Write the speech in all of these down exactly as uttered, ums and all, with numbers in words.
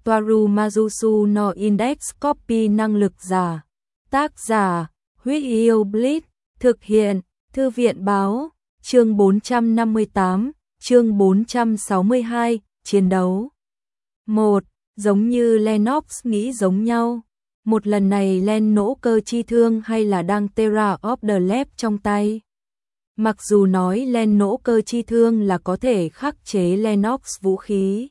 Toaru Majusu no Index Copy năng lực giả. Tác giả, Huyết Yêu Blitz, thực hiện, Thư viện báo, chương bốn trăm năm mươi tám, chương bốn trăm sáu mươi hai, chiến đấu. một. Giống như Lennox nghĩ giống nhau. Một lần này Len nỗ cơ chi thương hay là đang Terra of the Lab trong tay. Mặc dù nói Len nỗ cơ chi thương là có thể khắc chế Lennox vũ khí.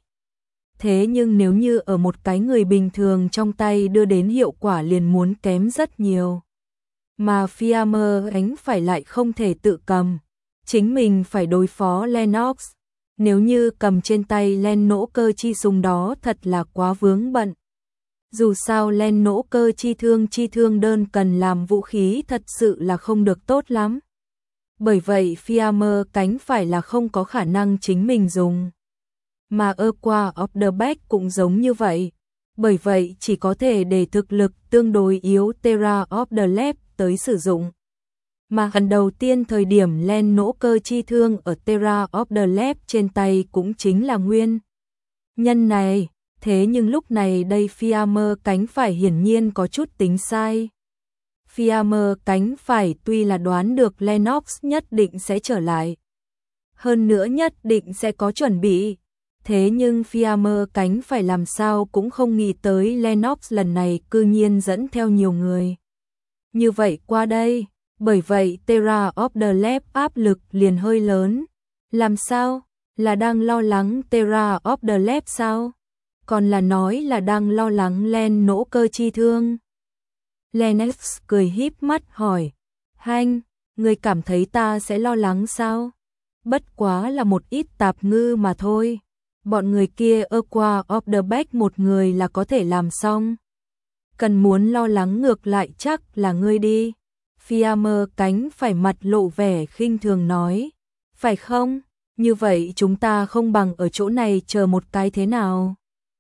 Thế nhưng nếu như ở một cái người bình thường trong tay đưa đến hiệu quả liền muốn kém rất nhiều. Mà Fiammer ánh phải lại không thể tự cầm. Chính mình phải đối phó Lennox. Nếu như cầm trên tay Len nỗ cơ chi súng đó thật là quá vướng bận. Dù sao Len nỗ cơ chi thương chi thương đơn cần làm vũ khí thật sự là không được tốt lắm. Bởi vậy Fiammer cánh phải là không có khả năng chính mình dùng. Mà Aqua of the Back cũng giống như vậy. Bởi vậy chỉ có thể để thực lực tương đối yếu Terra of the Lab tới sử dụng. Mà lần đầu tiên thời điểm Len nỗ cơ chi thương ở Terra of the Lab trên tay cũng chính là nguyên nhân này. Thế nhưng lúc này đây Fiammer cánh phải hiển nhiên có chút tính sai. Fiammer cánh phải tuy là đoán được Lennox nhất định sẽ trở lại. Hơn nữa nhất định sẽ có chuẩn bị. Thế nhưng Fiammer cánh phải làm sao cũng không nghĩ tới Lennox lần này cư nhiên dẫn theo nhiều người. Như vậy qua đây, bởi vậy Terra of the Lab áp lực liền hơi lớn. Làm sao? Là đang lo lắng Terra of the Lab sao? Còn là nói là đang lo lắng Len nỗ cơ chi thương. Lennox cười híp mắt hỏi, Hanh, người cảm thấy ta sẽ lo lắng sao? Bất quá là một ít tạp ngư mà thôi. Bọn người kia Aqua of the Back một người là có thể làm xong. Cần muốn lo lắng ngược lại chắc là ngươi đi. Fiammer cánh phải mặt lộ vẻ khinh thường nói, phải không? Như vậy chúng ta không bằng ở chỗ này chờ một cái thế nào?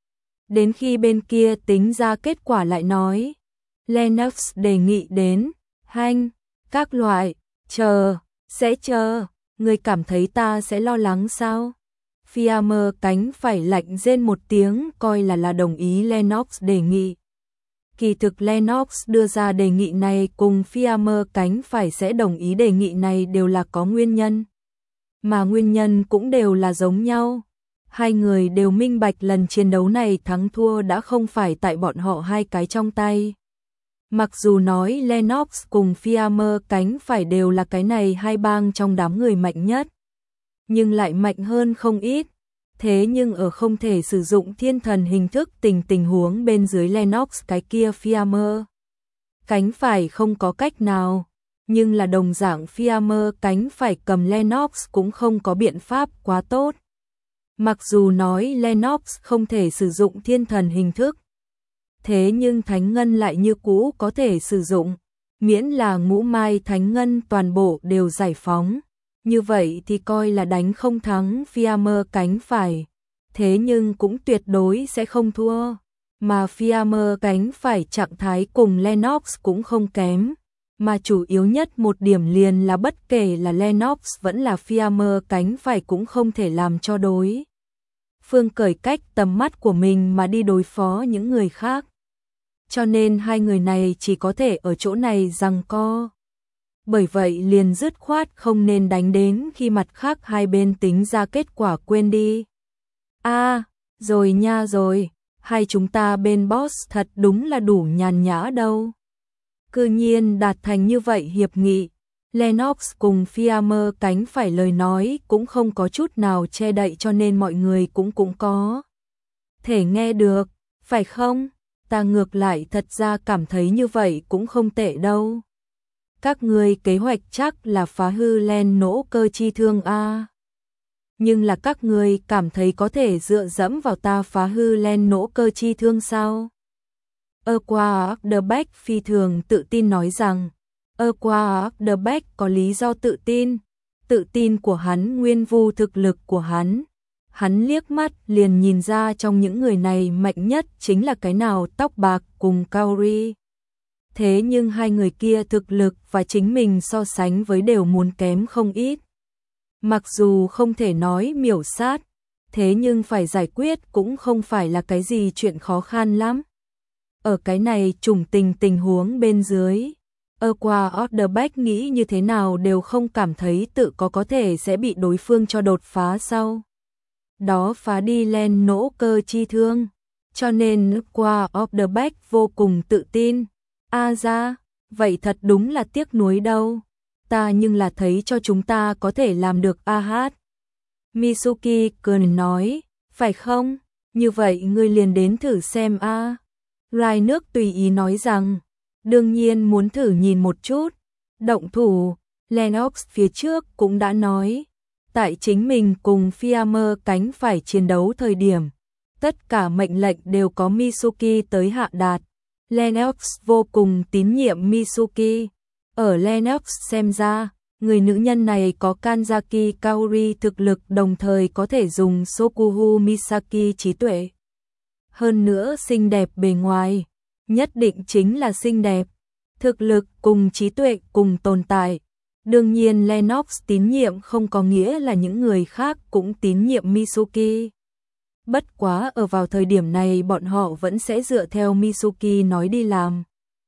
Đến khi bên kia tính ra kết quả lại nói. Lennox đề nghị đến, Hanh, các loại, chờ, sẽ chờ, người cảm thấy ta sẽ lo lắng sao? Fiammer cánh phải lạnh rên một tiếng coi là là đồng ý Lennox đề nghị. Kỳ thực Lennox đưa ra đề nghị này cùng Fiammer cánh phải sẽ đồng ý đề nghị này đều là có nguyên nhân. Mà nguyên nhân cũng đều là giống nhau. Hai người đều minh bạch lần chiến đấu này thắng thua đã không phải tại bọn họ hai cái trong tay. Mặc dù nói Lennox cùng Fiammer cánh phải đều là cái này hai bang trong đám người mạnh nhất. Nhưng lại mạnh hơn không ít. Thế nhưng ở không thể sử dụng thiên thần hình thức tình tình huống bên dưới Lennox cái kia Fiammer cánh phải không có cách nào. Nhưng là đồng dạng Fiammer cánh phải cầm Lennox cũng không có biện pháp quá tốt. Mặc dù nói Lennox không thể sử dụng thiên thần hình thức. Thế nhưng Thánh Ngân lại như cũ có thể sử dụng. Miễn là ngũ mai Thánh Ngân toàn bộ đều giải phóng. Như vậy thì coi là đánh không thắng Fiammer cánh phải. Thế nhưng cũng tuyệt đối sẽ không thua. Mà Fiammer cánh phải trạng thái cùng Lennox cũng không kém. Mà chủ yếu nhất một điểm liền là bất kể là Lennox vẫn là Fiammer cánh phải cũng không thể làm cho đối phương cởi cách tầm mắt của mình mà đi đối phó những người khác. Cho nên hai người này chỉ có thể ở chỗ này giằng co. Bởi vậy liền dứt khoát không nên đánh đến khi mặt khác hai bên tính ra kết quả quên đi. A, à, rồi nha rồi, hai chúng ta bên boss thật đúng là đủ nhàn nhã đâu. Cư nhiên đạt thành như vậy hiệp nghị. Lennox cùng Fiammer cánh phải lời nói cũng không có chút nào che đậy cho nên mọi người cũng cũng có thể nghe được, phải không? Ta ngược lại thật ra cảm thấy như vậy cũng không tệ đâu. Các ngươi kế hoạch chắc là phá hư Len nỗ cơ chi thương a. Nhưng là các ngươi cảm thấy có thể dựa dẫm vào ta phá hư Len nỗ cơ chi thương sao? Aqua of the Back phi thường tự tin nói rằng, Aqua of the Back có lý do tự tin, tự tin của hắn nguyên vu thực lực của hắn. Hắn liếc mắt liền nhìn ra trong những người này mạnh nhất chính là cái nào tóc bạc cùng Kaori. Thế nhưng hai người kia thực lực và chính mình so sánh với đều muốn kém không ít. Mặc dù không thể nói miểu sát, thế nhưng phải giải quyết cũng không phải là cái gì chuyện khó khăn lắm. Ở cái này trùng tình tình huống bên dưới, ở qua Orderback nghĩ như thế nào đều không cảm thấy tự có có thể sẽ bị đối phương cho đột phá sau đó phá đi len nỗ cơ chi thương. Cho nên qua Orderback vô cùng tự tin. A ra, vậy thật đúng là tiếc nuối đâu. Ta nhưng là thấy cho chúng ta có thể làm được a hát. Mitsuki cười nói, phải không? Như vậy ngươi liền đến thử xem a. À. Rai nước tùy ý nói rằng, đương nhiên muốn thử nhìn một chút. Động thủ, Lennox phía trước cũng đã nói, tại chính mình cùng Fiammer cánh phải chiến đấu thời điểm, tất cả mệnh lệnh đều có Mitsuki tới hạ đạt. Lennox vô cùng tín nhiệm Mitsuki. Ở Lennox xem ra, người nữ nhân này có Kanzaki Kaori thực lực đồng thời có thể dùng Sokuhu Misaki trí tuệ. Hơn nữa xinh đẹp bề ngoài, nhất định chính là xinh đẹp. Thực lực cùng trí tuệ cùng tồn tại. Đương nhiên Lennox tín nhiệm không có nghĩa là những người khác cũng tín nhiệm Mitsuki. Bất quá ở vào thời điểm này bọn họ vẫn sẽ dựa theo Mitsuki nói đi làm.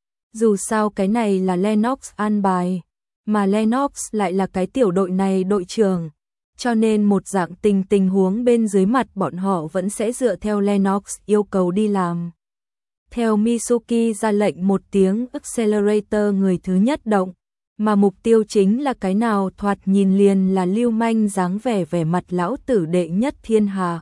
Dù sao cái này là Lennox an bài, mà Lennox lại là cái tiểu đội này đội trưởng, cho nên một dạng tình tình huống bên dưới mặt bọn họ vẫn sẽ dựa theo Lennox yêu cầu đi làm. Theo Mitsuki ra lệnh một tiếng, accelerator người thứ nhất động, mà mục tiêu chính là cái nào thoạt nhìn liền là lưu manh dáng vẻ vẻ mặt lão tử đệ nhất thiên hạ.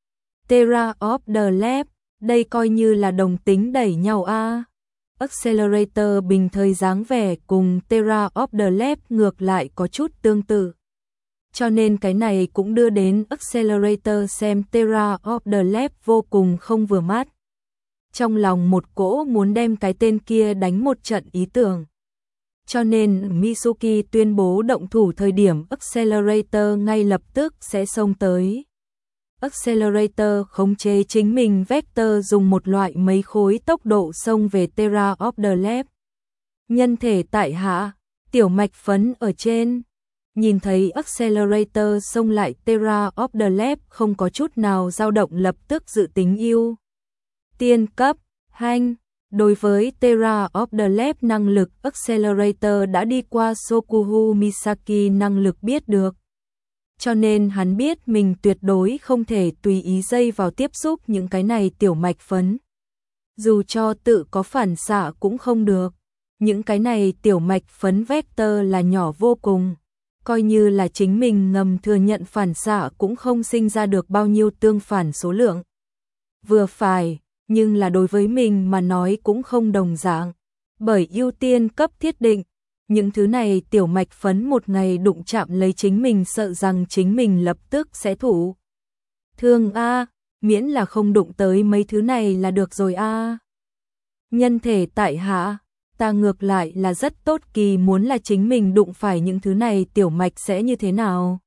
Terra of the Lab, đây coi như là đồng tính đẩy nhau a. À. Accelerator bình thời dáng vẻ cùng Terra of the Lab ngược lại có chút tương tự. Cho nên cái này cũng đưa đến Accelerator xem Terra of the Lab vô cùng không vừa mắt. Trong lòng một cỗ muốn đem cái tên kia đánh một trận ý tưởng. Cho nên Mitsuki tuyên bố động thủ thời điểm Accelerator ngay lập tức sẽ xông tới. Accelerator khống chế chính mình vector dùng một loại mấy khối tốc độ xông về Terra of the Lab. Nhân thể tại hạ, tiểu mạch phấn ở trên. Nhìn thấy Accelerator xông lại Terra of the Lab không có chút nào dao động lập tức dự tính ưu tiên cấp, hành. Đối với Terra of the Lab năng lực Accelerator đã đi qua Sokuhu Misaki năng lực biết được. Cho nên hắn biết mình tuyệt đối không thể tùy ý dây vào tiếp xúc những cái này tiểu mạch phấn. Dù cho tự có phản xạ cũng không được. Những cái này tiểu mạch phấn vector là nhỏ vô cùng. Coi như là chính mình ngầm thừa nhận phản xạ cũng không sinh ra được bao nhiêu tương phản số lượng. Vừa phải, nhưng là đối với mình mà nói cũng không đồng dạng. Bởi ưu tiên cấp thiết định. Những thứ này tiểu mạch phấn một ngày đụng chạm lấy chính mình sợ rằng chính mình lập tức sẽ thủ. Thương a, miễn là không đụng tới mấy thứ này là được rồi a. Nhân thể tại hạ, ta ngược lại là rất tốt kỳ muốn là chính mình đụng phải những thứ này tiểu mạch sẽ như thế nào.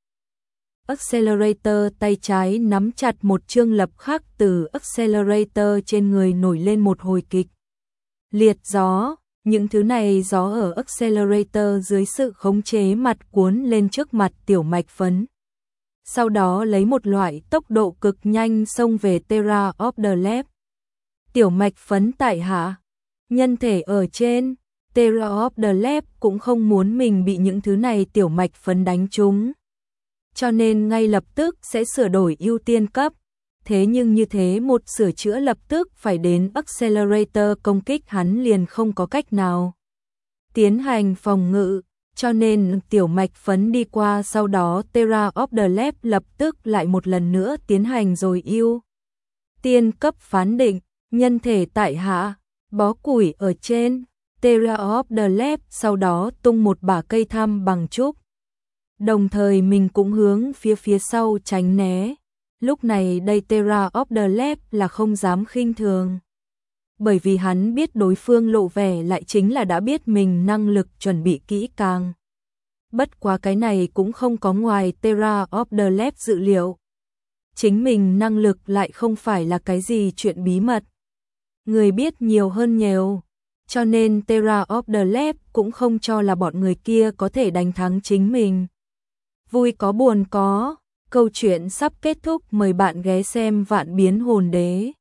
Accelerator tay trái nắm chặt một chương lập khắc từ Accelerator trên người nổi lên một hồi kịch. Liệt gió. Những thứ này gió ở Accelerator dưới sự khống chế mặt cuốn lên trước mặt tiểu mạch phấn. Sau đó lấy một loại tốc độ cực nhanh xông về Terra of the Lab. Tiểu mạch phấn tại hạ, nhân thể ở trên, Terra of the Lab cũng không muốn mình bị những thứ này tiểu mạch phấn đánh trúng. Cho nên ngay lập tức sẽ sửa đổi ưu tiên cấp. Thế nhưng như thế một sửa chữa lập tức phải đến Accelerator công kích hắn liền không có cách nào tiến hành phòng ngự, cho nên tiểu mạch phấn đi qua sau đó Terra of the Lab lập tức lại một lần nữa tiến hành rồi ưu tiên cấp phán định, nhân thể tại hạ, bó củi ở trên, Terra of the Lab sau đó tung một bả cây tham bằng trúc. Đồng thời mình cũng hướng phía phía sau tránh né. Lúc này đây Terra of the Lab là không dám khinh thường. Bởi vì hắn biết đối phương lộ vẻ lại chính là đã biết mình năng lực chuẩn bị kỹ càng. Bất quá cái này cũng không có ngoài Terra of the Lab dự liệu. Chính mình năng lực lại không phải là cái gì chuyện bí mật. Người biết nhiều hơn nhiều. Cho nên Terra of the Lab cũng không cho là bọn người kia có thể đánh thắng chính mình. Vui có buồn có. Câu chuyện sắp kết thúc, mời bạn ghé xem Vạn Biến Hồn Đế.